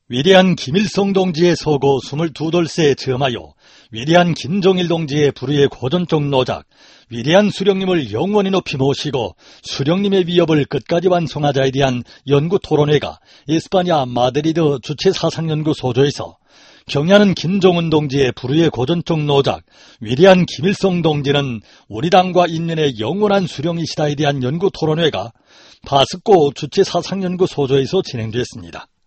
위대한 김일성 동지의 서거 22돌세에 즈음하여 위대한 김정일 동지의 불후의 고전적 노작, 위대한 수령님을 영원히 높이 모시고 수령님의 위협을 끝까지 완성하자에 대한 연구토론회가 이스파냐 마드리드 주체사상연구소조에서 경애하는 김정은 동지의 불후의 고전적 노작, 위대한 김일성 동지는 우리 당과 인민의 영원한 수령이시다에 대한 연구토론회가 파스코 주체사상연구소조에서 진행됐습니다.